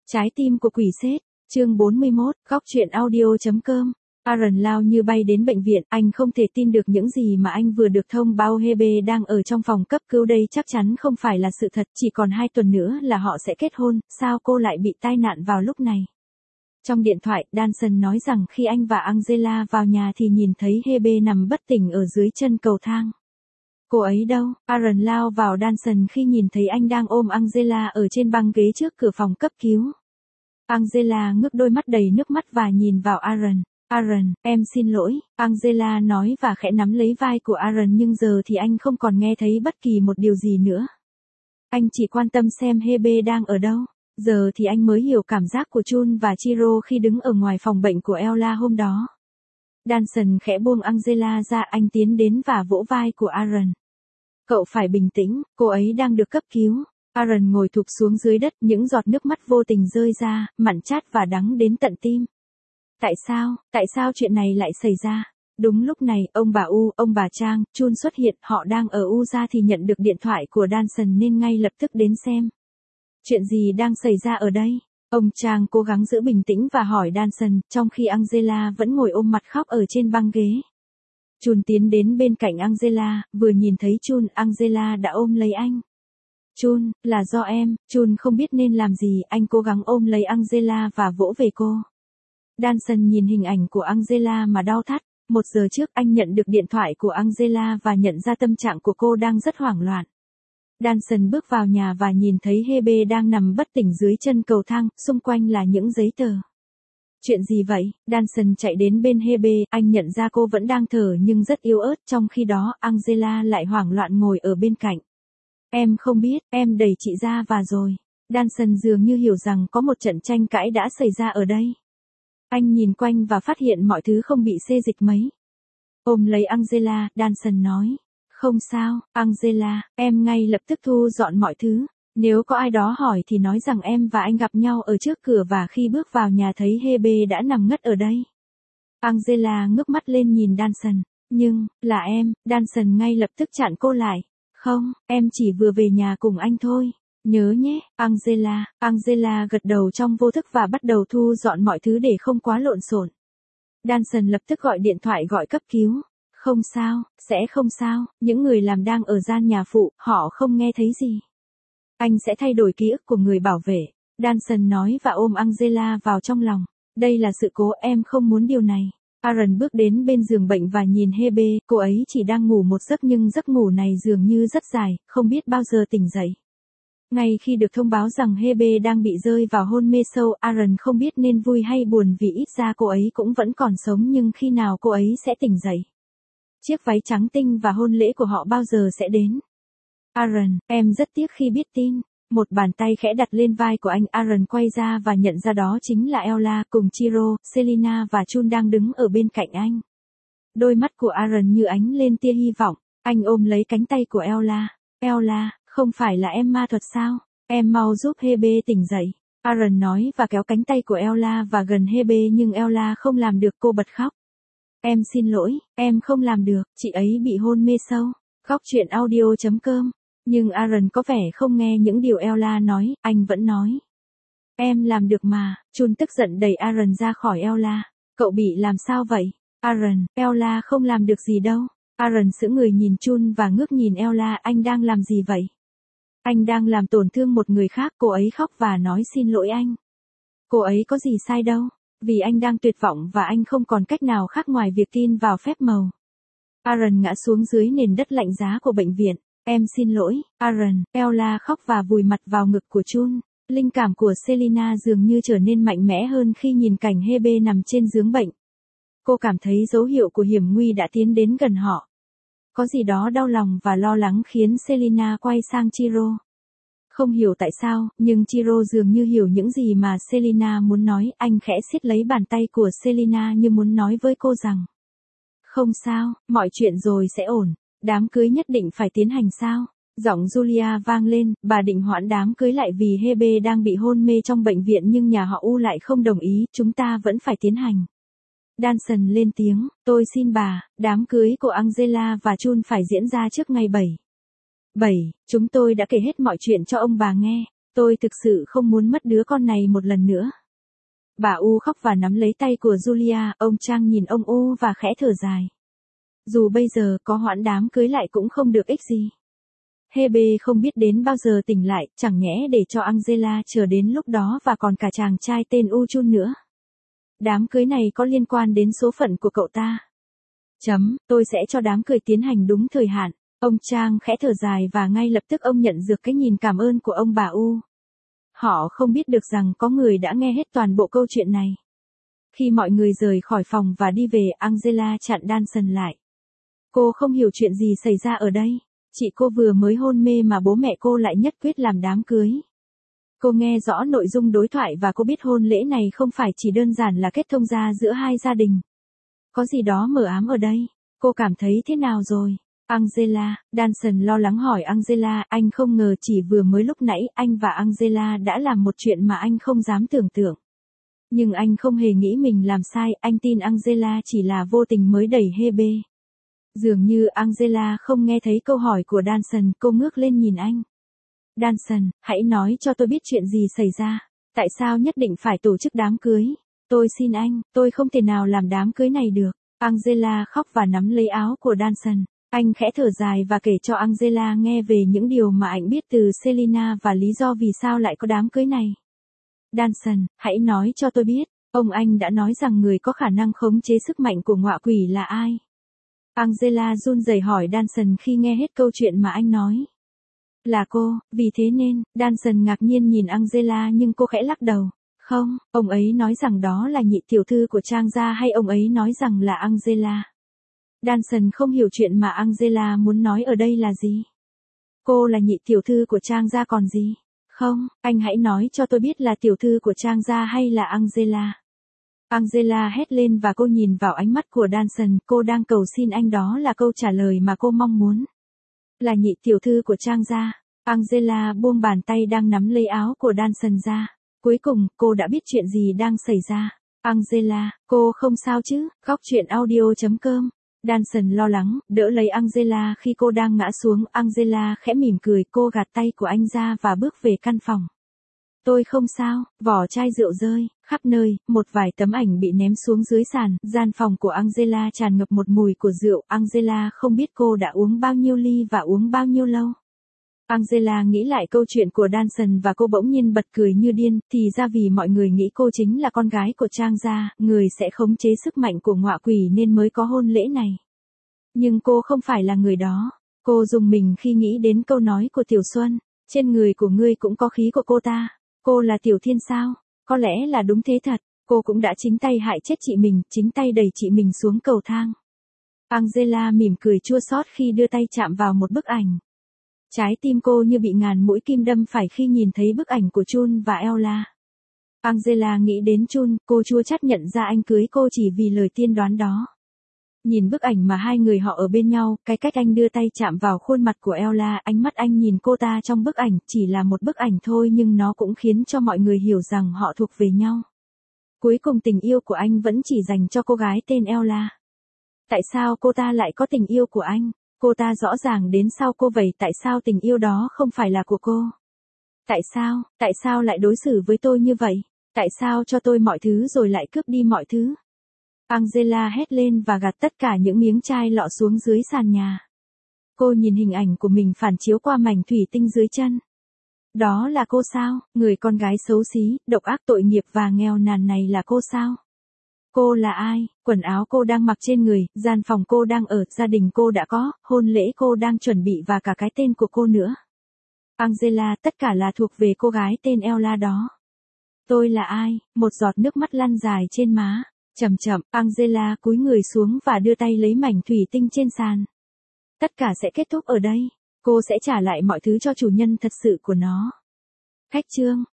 Trái tim của quỷ sết, chương 41, góc truyện audio.com. Aaron lao như bay đến bệnh viện, anh không thể tin được những gì mà anh vừa được thông báo. Hebe đang ở trong phòng cấp cứu, đây chắc chắn không phải là sự thật, chỉ còn 2 tuần nữa là họ sẽ kết hôn, sao cô lại bị tai nạn vào lúc này? Trong điện thoại, Danson nói rằng khi anh và Angela vào nhà thì nhìn thấy Hebe nằm bất tỉnh ở dưới chân cầu thang. Cô ấy đâu? Aaron lao vào Danson khi nhìn thấy anh đang ôm Angela ở trên băng ghế trước cửa phòng cấp cứu. Angela ngước đôi mắt đầy nước mắt và nhìn vào Aaron. Aaron, em xin lỗi, Angela nói và khẽ nắm lấy vai của Aaron, nhưng giờ thì anh không còn nghe thấy bất kỳ một điều gì nữa. Anh chỉ quan tâm xem Hebe đang ở đâu. Giờ thì anh mới hiểu cảm giác của Chun và Chiro khi đứng ở ngoài phòng bệnh của Ella hôm đó. Danson khẽ buông Angela ra, anh tiến đến và vỗ vai của Aaron. Cậu phải bình tĩnh, cô ấy đang được cấp cứu. Aaron ngồi thụp xuống dưới đất, những giọt nước mắt vô tình rơi ra, mặn chát và đắng đến tận tim. Tại sao chuyện này lại xảy ra? Đúng lúc này, ông bà U, ông bà Trang, Chun xuất hiện, họ đang ở U ra thì nhận được điện thoại của Danson nên ngay lập tức đến xem. Chuyện gì đang xảy ra ở đây? Ông Trang cố gắng giữ bình tĩnh và hỏi Danson, trong khi Angela vẫn ngồi ôm mặt khóc ở trên băng ghế. Chun tiến đến bên cạnh Angela, vừa nhìn thấy Chun, Angela đã ôm lấy anh. Chun, là do em. Chun không biết nên làm gì, anh cố gắng ôm lấy Angela và vỗ về cô. Danson nhìn hình ảnh của Angela mà đau thắt. 1 giờ trước anh nhận được điện thoại của Angela và nhận ra tâm trạng của cô đang rất hoảng loạn. Danson bước vào nhà và nhìn thấy Hebe đang nằm bất tỉnh dưới chân cầu thang, xung quanh là những giấy tờ. Chuyện gì vậy? Danson chạy đến bên Hebe, anh nhận ra cô vẫn đang thở nhưng rất yếu ớt, trong khi đó Angela lại hoảng loạn ngồi ở bên cạnh. Em không biết, em đẩy chị ra và rồi. Danson dường như hiểu rằng có một trận tranh cãi đã xảy ra ở đây. Anh nhìn quanh và phát hiện mọi thứ không bị xê dịch mấy. Ôm lấy Angela, Danson nói. Không sao, Angela, em ngay lập tức thu dọn mọi thứ. Nếu có ai đó hỏi thì nói rằng em và anh gặp nhau ở trước cửa và khi bước vào nhà thấy Hebe đã nằm ngất ở đây. Angela ngước mắt lên nhìn Danson. Nhưng, là em, Danson ngay lập tức chặn cô lại. Không, em chỉ vừa về nhà cùng anh thôi. Nhớ nhé, Angela. Angela gật đầu trong vô thức và bắt đầu thu dọn mọi thứ để không quá lộn xộn. Danson lập tức gọi điện thoại gọi cấp cứu. Không sao, sẽ không sao, những người làm đang ở gian nhà phụ, họ không nghe thấy gì. Anh sẽ thay đổi ký ức của người bảo vệ. Danson nói và ôm Angela vào trong lòng. Đây là sự cố, em không muốn điều này. Aaron bước đến bên giường bệnh và nhìn Hebe, cô ấy chỉ đang ngủ một giấc nhưng giấc ngủ này dường như rất dài, không biết bao giờ tỉnh dậy. Ngay khi được thông báo rằng Hebe đang bị rơi vào hôn mê sâu, Aaron không biết nên vui hay buồn vì ít ra cô ấy cũng vẫn còn sống, nhưng khi nào cô ấy sẽ tỉnh dậy? Chiếc váy trắng tinh và hôn lễ của họ bao giờ sẽ đến? Aaron, em rất tiếc khi biết tin. Một bàn tay khẽ đặt lên vai của anh. Aaron quay ra và nhận ra đó chính là Ella cùng Chiro, Selina và Chun đang đứng ở bên cạnh anh. Đôi mắt của Aaron như ánh lên tia hy vọng. Anh ôm lấy cánh tay của Ella. Ella, không phải là em ma thuật sao? Em mau giúp Hebe tỉnh dậy. Aaron nói và kéo cánh tay của Ella và gần Hebe, nhưng Ella không làm được, cô bật khóc. Em xin lỗi, em không làm được, chị ấy bị hôn mê sâu. Góc truyện audio.com. Nhưng Aaron có vẻ không nghe những điều Ella nói, anh vẫn nói. Em làm được mà. Chun tức giận đẩy Aaron ra khỏi Ella. Cậu bị làm sao vậy? Aaron, Ella không làm được gì đâu. Aaron sững người nhìn Chun và ngước nhìn Ella, anh đang làm gì vậy? Anh đang làm tổn thương một người khác. Cô ấy khóc và nói xin lỗi anh. Cô ấy có gì sai đâu. Vì anh đang tuyệt vọng và anh không còn cách nào khác ngoài việc tin vào phép màu. Aaron ngã xuống dưới nền đất lạnh giá của bệnh viện. Em xin lỗi, Aaron. Ella khóc và vùi mặt vào ngực của Chun. Linh cảm của Selina dường như trở nên mạnh mẽ hơn khi nhìn cảnh Hebe nằm trên giường bệnh. Cô cảm thấy dấu hiệu của hiểm nguy đã tiến đến gần họ. Có gì đó đau lòng và lo lắng khiến Selina quay sang Chiro. Không hiểu tại sao, nhưng Chiro dường như hiểu những gì mà Selina muốn nói. Anh khẽ siết lấy bàn tay của Selina như muốn nói với cô rằng. Không sao, mọi chuyện rồi sẽ ổn. Đám cưới nhất định phải tiến hành sao? Giọng Julia vang lên, bà định hoãn đám cưới lại vì Hebe đang bị hôn mê trong bệnh viện nhưng nhà họ U lại không đồng ý, chúng ta vẫn phải tiến hành. Danson lên tiếng, tôi xin bà, đám cưới của Angela và Chun phải diễn ra trước ngày 7. Chúng tôi đã kể hết mọi chuyện cho ông bà nghe. Tôi thực sự không muốn mất đứa con này một lần nữa. Bà U khóc và nắm lấy tay của Julia, ông Trang nhìn ông U và khẽ thở dài. Dù bây giờ có hoãn đám cưới lại cũng không được ích gì. Hebe không biết đến bao giờ tỉnh lại, chẳng nhẽ để cho Angela chờ đến lúc đó và còn cả chàng trai tên U Chun nữa. Đám cưới này có liên quan đến số phận của cậu ta. Tôi sẽ cho đám cưới tiến hành đúng thời hạn. Ông Trang khẽ thở dài và ngay lập tức ông nhận được cái nhìn cảm ơn của ông bà U. Họ không biết được rằng có người đã nghe hết toàn bộ câu chuyện này. Khi mọi người rời khỏi phòng và đi về, Angela chặn Danson lại. Cô không hiểu chuyện gì xảy ra ở đây. Chị cô vừa mới hôn mê mà bố mẹ cô lại nhất quyết làm đám cưới. Cô nghe rõ nội dung đối thoại và cô biết hôn lễ này không phải chỉ đơn giản là kết thông gia giữa hai gia đình. Có gì đó mờ ám ở đây. Cô cảm thấy thế nào rồi? Angela, Danson lo lắng hỏi Angela, anh không ngờ chỉ vừa mới lúc nãy anh và Angela đã làm một chuyện mà anh không dám tưởng tượng. Nhưng anh không hề nghĩ mình làm sai, anh tin Angela chỉ là vô tình mới đẩy Hebe. Dường như Angela không nghe thấy câu hỏi của Danson, cô ngước lên nhìn anh. Danson, hãy nói cho tôi biết chuyện gì xảy ra. Tại sao nhất định phải tổ chức đám cưới? Tôi xin anh, tôi không thể nào làm đám cưới này được. Angela khóc và nắm lấy áo của Danson. Anh khẽ thở dài và kể cho Angela nghe về những điều mà anh biết từ Selina và lý do vì sao lại có đám cưới này. Danson, hãy nói cho tôi biết, ông anh đã nói rằng người có khả năng khống chế sức mạnh của ngọa quỷ là ai? Angela run rẩy hỏi Danson khi nghe hết câu chuyện mà anh nói. Là cô, vì thế nên, Danson ngạc nhiên nhìn Angela nhưng cô khẽ lắc đầu. Không, ông ấy nói rằng đó là nhị tiểu thư của Trang gia hay ông ấy nói rằng là Angela. Danson không hiểu chuyện mà Angela muốn nói ở đây là gì. Cô là nhị tiểu thư của Trang gia còn gì? Không, anh hãy nói cho tôi biết là tiểu thư của Trang gia hay là Angela. Angela hét lên và cô nhìn vào ánh mắt của Danson, cô đang cầu xin anh, đó là câu trả lời mà cô mong muốn. Là nhị tiểu thư của Trang gia. Angela buông bàn tay đang nắm lấy áo của Danson ra. Cuối cùng, cô đã biết chuyện gì đang xảy ra. Angela, cô không sao chứ? Góc truyện audio.com. Danson lo lắng, đỡ lấy Angela khi cô đang ngã xuống. Angela khẽ mỉm cười, cô gạt tay của anh ra và bước về căn phòng. Tôi không sao, vỏ chai rượu rơi khắp nơi, một vài tấm ảnh bị ném xuống dưới sàn, gian phòng của Angela tràn ngập một mùi của rượu. Angela không biết cô đã uống bao nhiêu ly và uống bao nhiêu lâu. Angela nghĩ lại câu chuyện của Danson và cô bỗng nhiên bật cười như điên, thì ra vì mọi người nghĩ cô chính là con gái của Trang gia, người sẽ khống chế sức mạnh của ngọa quỷ nên mới có hôn lễ này. Nhưng cô không phải là người đó. Cô rùng mình khi nghĩ đến câu nói của Tiểu Xuân, trên người của ngươi cũng có khí của cô ta. Cô là Tiểu Thiên sao? Có lẽ là đúng thế thật, cô cũng đã chính tay hại chết chị mình, chính tay đẩy chị mình xuống cầu thang. Angela mỉm cười chua xót khi đưa tay chạm vào một bức ảnh. Trái tim cô như bị ngàn mũi kim đâm phải khi nhìn thấy bức ảnh của Chun và Ella. Angela nghĩ đến Chun, cô chua chát nhận ra anh cưới cô chỉ vì lời tiên đoán đó. Nhìn bức ảnh mà hai người họ ở bên nhau, cái cách anh đưa tay chạm vào khuôn mặt của Ella, ánh mắt anh nhìn cô ta trong bức ảnh chỉ là một bức ảnh thôi nhưng nó cũng khiến cho mọi người hiểu rằng họ thuộc về nhau. Cuối cùng tình yêu của anh vẫn chỉ dành cho cô gái tên Ella. Tại sao cô ta lại có tình yêu của anh? Cô ta rõ ràng đến sau cô vậy, tại sao tình yêu đó không phải là của cô? Tại sao lại đối xử với tôi như vậy? Tại sao cho tôi mọi thứ rồi lại cướp đi mọi thứ? Angela hét lên và gạt tất cả những miếng chai lọ xuống dưới sàn nhà. Cô nhìn hình ảnh của mình phản chiếu qua mảnh thủy tinh dưới chân. Đó là cô sao? Người con gái xấu xí, độc ác, tội nghiệp và nghèo nàn này là cô sao? Cô là ai? Quần áo cô đang mặc trên người, gian phòng cô đang ở, gia đình cô đã có, hôn lễ cô đang chuẩn bị và cả cái tên của cô nữa. Angela, tất cả là thuộc về cô gái tên Ella đó. Tôi là ai? Một giọt nước mắt lăn dài trên má. Chậm chậm, Angela cúi người xuống và đưa tay lấy mảnh thủy tinh trên sàn. Tất cả sẽ kết thúc ở đây. Cô sẽ trả lại mọi thứ cho chủ nhân thật sự của nó. Khách chương.